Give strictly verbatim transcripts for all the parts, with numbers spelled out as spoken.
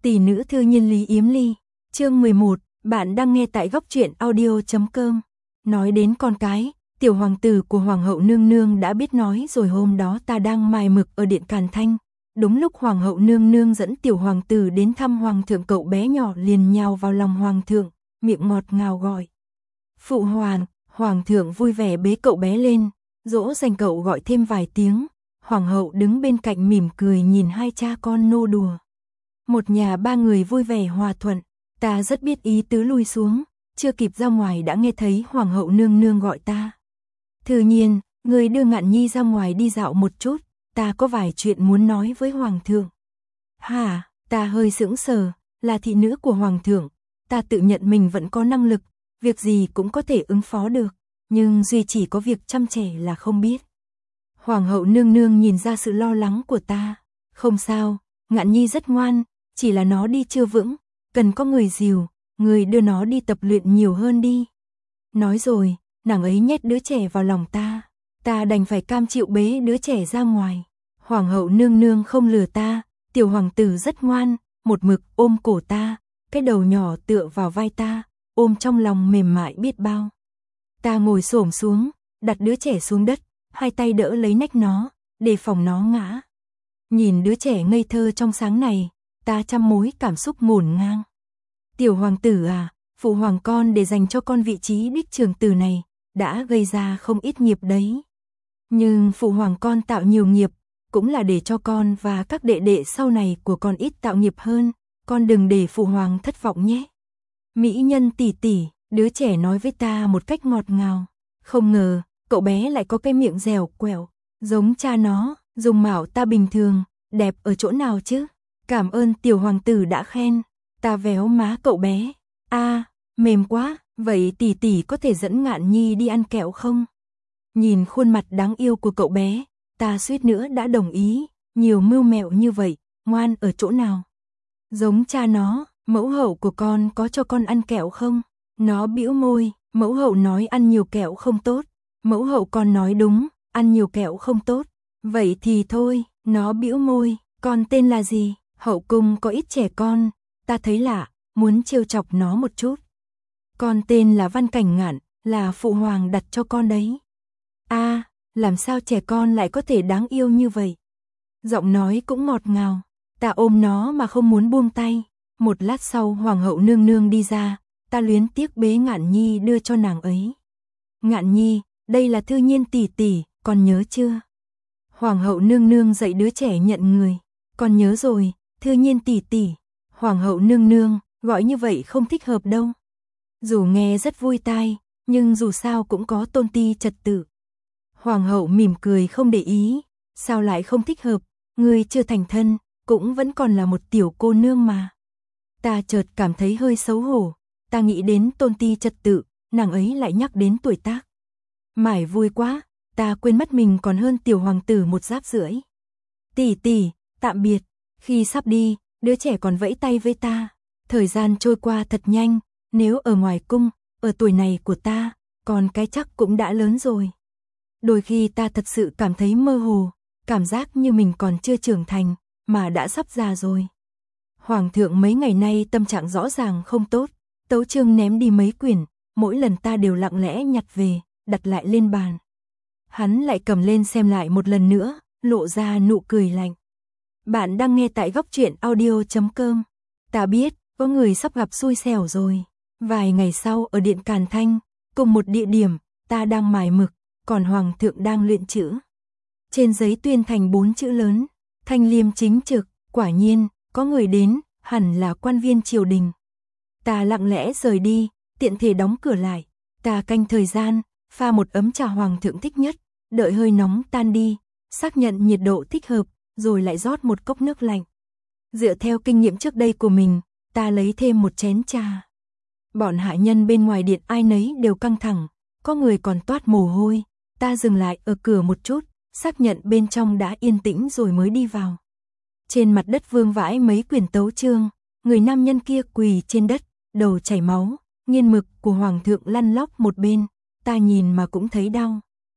Tỷ nữ thư nhân Lý Yếm Ly, chương mười một, bạn đang nghe tại góc truyện audio chấm com. Nói đến con cái, tiểu hoàng tử của hoàng hậu nương nương đã biết nói rồi. Hôm đó ta đang mài mực ở điện Càn Thanh, đúng lúc hoàng hậu nương nương dẫn tiểu hoàng tử đến thăm hoàng thượng, cậu bé nhỏ liền nhào vào lòng hoàng thượng, miệng ngọt ngào gọi: "Phụ hoàng." Hoàng thượng vui vẻ bế cậu bé lên, dỗ dành cậu gọi thêm vài tiếng. Hoàng hậu đứng bên cạnh mỉm cười nhìn hai cha con nô đùa. Một nhà ba người vui vẻ hòa thuận. Ta rất biết ý tứ lui xuống, chưa kịp ra ngoài đã nghe thấy hoàng hậu nương nương gọi ta: "Thư nhiên, người đưa Ngạn Nhi ra ngoài đi dạo một chút, ta có vài chuyện muốn nói với hoàng thượng." Hả? Ta hơi sững sờ, là thị nữ của hoàng thượng, ta tự nhận mình vẫn có năng lực, việc gì cũng có thể ứng phó được, nhưng duy chỉ có việc chăm trẻ là không biết. Hoàng hậu nương nương nhìn ra sự lo lắng của ta: "Không sao, Ngạn Nhi rất ngoan, chỉ là nó đi chưa vững, cần có người dìu, người đưa nó đi tập luyện nhiều hơn đi." Nói rồi, nàng ấy nhét đứa trẻ vào lòng ta, ta đành phải cam chịu bế đứa trẻ ra ngoài. Hoàng hậu nương nương không lừa ta, tiểu hoàng tử rất ngoan, một mực ôm cổ ta, cái đầu nhỏ tựa vào vai ta, ôm trong lòng mềm mại biết bao. Ta ngồi xổm xuống, đặt đứa trẻ xuống đất, hai tay đỡ lấy nách nó, để phòng nó ngã. Nhìn đứa trẻ ngây thơ trong sáng này, ta trăm mối cảm xúc ngổn ngang. Tiểu hoàng tử à, phụ hoàng con để dành cho con vị trí đích trưởng tử này, đã gây ra không ít nghiệp đấy. Nhưng phụ hoàng con tạo nhiều nghiệp, cũng là để cho con và các đệ đệ sau này của con ít tạo nghiệp hơn, con đừng để phụ hoàng thất vọng nhé. Mỹ nhân tỷ tỷ, đứa trẻ nói với ta một cách ngọt ngào. Không ngờ, cậu bé lại có cái miệng dẻo quẹo, giống cha nó. Dung mạo ta bình thường, đẹp ở chỗ nào chứ? Cảm ơn tiểu hoàng tử đã khen. Ta véo má cậu bé. A, à, mềm quá, vậy tỷ tỷ có thể dẫn Ngạn Nhi đi ăn kẹo không? Nhìn khuôn mặt đáng yêu của cậu bé, ta suýt nữa đã đồng ý. Nhiều mưu mẹo như vậy, ngoan ở chỗ nào? Giống cha nó, mẫu hậu của con có cho con ăn kẹo không? Nó bĩu môi, mẫu hậu nói ăn nhiều kẹo không tốt. Mẫu hậu con nói đúng, ăn nhiều kẹo không tốt. Vậy thì thôi, nó bĩu môi, con tên là gì? Hậu cung có ít trẻ con, ta thấy lạ, muốn trêu chọc nó một chút. Con tên là Văn Cảnh Ngạn, là phụ hoàng đặt cho con đấy. A, à, làm sao trẻ con lại có thể đáng yêu như vậy? Giọng nói cũng ngọt ngào, ta ôm nó mà không muốn buông tay. Một lát sau hoàng hậu nương nương đi ra, ta luyến tiếc bế Ngạn Nhi đưa cho nàng ấy. "Ngạn Nhi, đây là Thư nhiên tỷ tỷ, con nhớ chưa?" Hoàng hậu nương nương dạy đứa trẻ nhận người. "Con nhớ rồi, Thư nhiên tỷ tỷ." Hoàng hậu nương nương, gọi như vậy không thích hợp đâu. Dù nghe rất vui tai, nhưng dù sao cũng có tôn ti trật tự. Hoàng hậu mỉm cười không để ý. "Sao lại không thích hợp, ngươi chưa thành thân, cũng vẫn còn là một tiểu cô nương mà." Ta chợt cảm thấy hơi xấu hổ, ta nghĩ đến tôn ti trật tự, nàng ấy lại nhắc đến tuổi tác. Mải vui quá, ta quên mất mình còn hơn tiểu hoàng tử một giáp rưỡi. "Tỷ tỷ, tạm biệt." Khi sắp đi, đứa trẻ còn vẫy tay với ta. Thời gian trôi qua thật nhanh, nếu ở ngoài cung, ở tuổi này của ta, còn cái chắc cũng đã lớn rồi. Đôi khi ta thật sự cảm thấy mơ hồ, cảm giác như mình còn chưa trưởng thành, mà đã sắp già rồi. Hoàng thượng mấy ngày nay tâm trạng rõ ràng không tốt, tấu chương ném đi mấy quyển, mỗi lần ta đều lặng lẽ nhặt về, đặt lại lên bàn. Hắn lại cầm lên xem lại một lần nữa, lộ ra nụ cười lạnh. Bạn đang nghe tại góc truyện audio chấm com. Ta biết, có người sắp gặp xui xẻo rồi. Vài ngày sau ở điện Càn Thanh, cùng một địa điểm, ta đang mài mực, còn hoàng thượng đang luyện chữ. Trên giấy tuyên thành bốn chữ lớn: Thanh liêm chính trực. Quả nhiên, có người đến, hẳn là quan viên triều đình. Ta lặng lẽ rời đi, tiện thể đóng cửa lại. Ta canh thời gian, pha một ấm trà hoàng thượng thích nhất, đợi hơi nóng tan đi, xác nhận nhiệt độ thích hợp, rồi lại rót một cốc nước lạnh. Dựa theo kinh nghiệm trước đây của mình, ta lấy thêm một chén trà. Bọn hạ nhân bên ngoài điện ai nấy đều căng thẳng, có người còn toát mồ hôi. Ta dừng lại ở cửa một chút, xác nhận bên trong đã yên tĩnh rồi mới đi vào. Trên mặt đất vương vãi mấy quyển tấu chương, người nam nhân kia quỳ trên đất, đầu chảy máu, nghiên mực của hoàng thượng lăn lóc một bên, ta nhìn mà cũng thấy đau.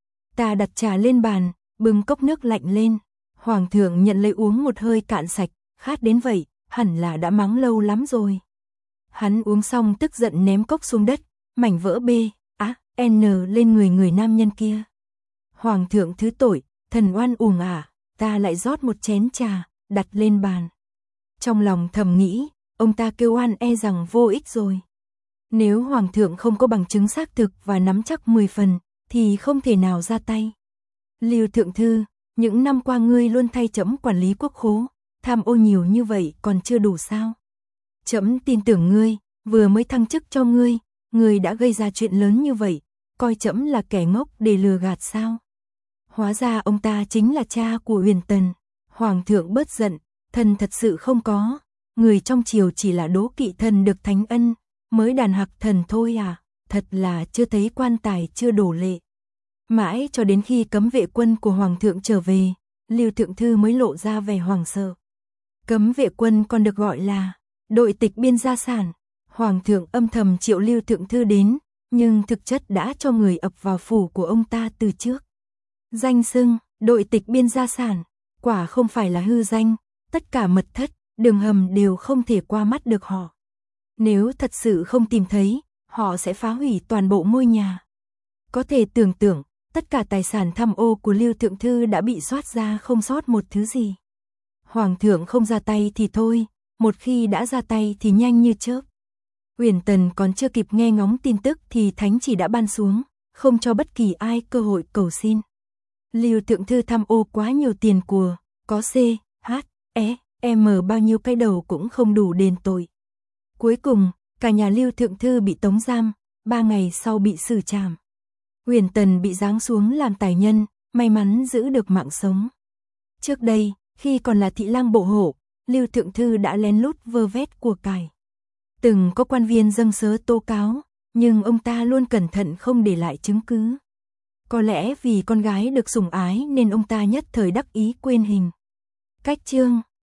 Ta đặt trà lên bàn, bưng cốc nước lạnh lên. Hoàng thượng nhận lấy uống một hơi cạn sạch, khát đến vậy, hẳn là đã mắng lâu lắm rồi. Hắn uống xong tức giận ném cốc xuống đất, mảnh vỡ B, á, N lên người người nam nhân kia. Hoàng thượng thứ tội, thần oan uổng à, ta lại rót một chén trà, đặt lên bàn. Trong lòng thầm nghĩ, ông ta kêu oan e rằng vô ích rồi. Nếu hoàng thượng không có bằng chứng xác thực và nắm chắc mười phần, thì không thể nào ra tay. Lưu thượng thư, những năm qua ngươi luôn thay trẫm quản lý quốc khố, tham ô nhiều như vậy còn chưa đủ sao? Trẫm tin tưởng ngươi, vừa mới thăng chức cho ngươi, ngươi đã gây ra chuyện lớn như vậy, coi trẫm là kẻ ngốc để lừa gạt sao? Hóa ra ông ta chính là cha của Uyển Tần. Hoàng thượng bớt giận, thần thật sự không có, người trong triều chỉ là đố kỵ thần được thánh ân, mới đàn hặc thần thôi à, thật là chưa thấy quan tài chưa đổ lệ. Mãi cho đến khi cấm vệ quân của hoàng thượng trở về, Lưu thượng thư mới lộ ra vẻ hoảng sợ. Cấm vệ quân còn được gọi là đội tịch biên gia sản. Hoàng thượng âm thầm triệu Lưu thượng thư đến, nhưng thực chất đã cho người ập vào phủ của ông ta từ trước. Danh xưng đội tịch biên gia sản, quả không phải là hư danh, tất cả mật thất, đường hầm đều không thể qua mắt được họ. Nếu thật sự không tìm thấy, họ sẽ phá hủy toàn bộ ngôi nhà. Có thể tưởng tượng, tất cả tài sản tham ô của Lưu thượng thư đã bị soát ra không sót một thứ gì. Hoàng thượng không ra tay thì thôi, một khi đã ra tay thì nhanh như chớp. Uyển Tần còn chưa kịp nghe ngóng tin tức thì thánh chỉ đã ban xuống, không cho bất kỳ ai cơ hội cầu xin. Lưu thượng thư tham ô quá nhiều tiền của, có C, H, E, M bao nhiêu cái đầu cũng không đủ đền tội. Cuối cùng, cả nhà Lưu thượng thư bị tống giam, ba ngày sau bị xử trảm. Uyển Tần bị giáng xuống làm tài nhân, may mắn giữ được mạng sống. Trước đây, khi còn là thị lang bộ hộ, Lưu thượng thư đã lén lút vơ vét của cải. Từng có quan viên dâng sớ tố cáo, nhưng ông ta luôn cẩn thận không để lại chứng cứ. Có lẽ vì con gái được sủng ái nên ông ta nhất thời đắc ý quên hình. Cách chương